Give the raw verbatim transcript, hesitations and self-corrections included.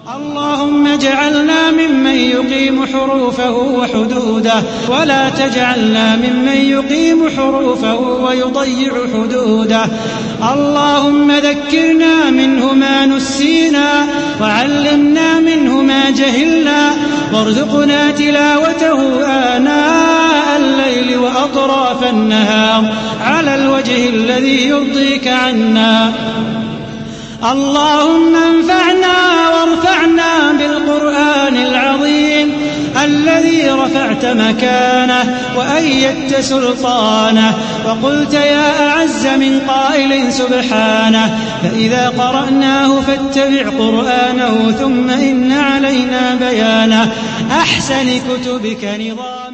اللهم اجعلنا ممن يقيم حروفه وحدوده ولا تجعلنا ممن يقيم حروفه ويضيع حدوده. اللهم ذكرنا منه ما نسينا وعلمنا منه ما جهلنا وارزقنا تلاوته آناء الليل وأطراف النهار على الوجه الذي يرضيك عنا. اللهم انفعنا وارفعنا بالقرآن العظيم الذي رفعت مكانه وأيدت سلطانه وقلت يا أعز من قائل سبحانه فإذا قرأناه فاتبع قرآنه ثم إن علينا بيانه. أحسن كتبك نظام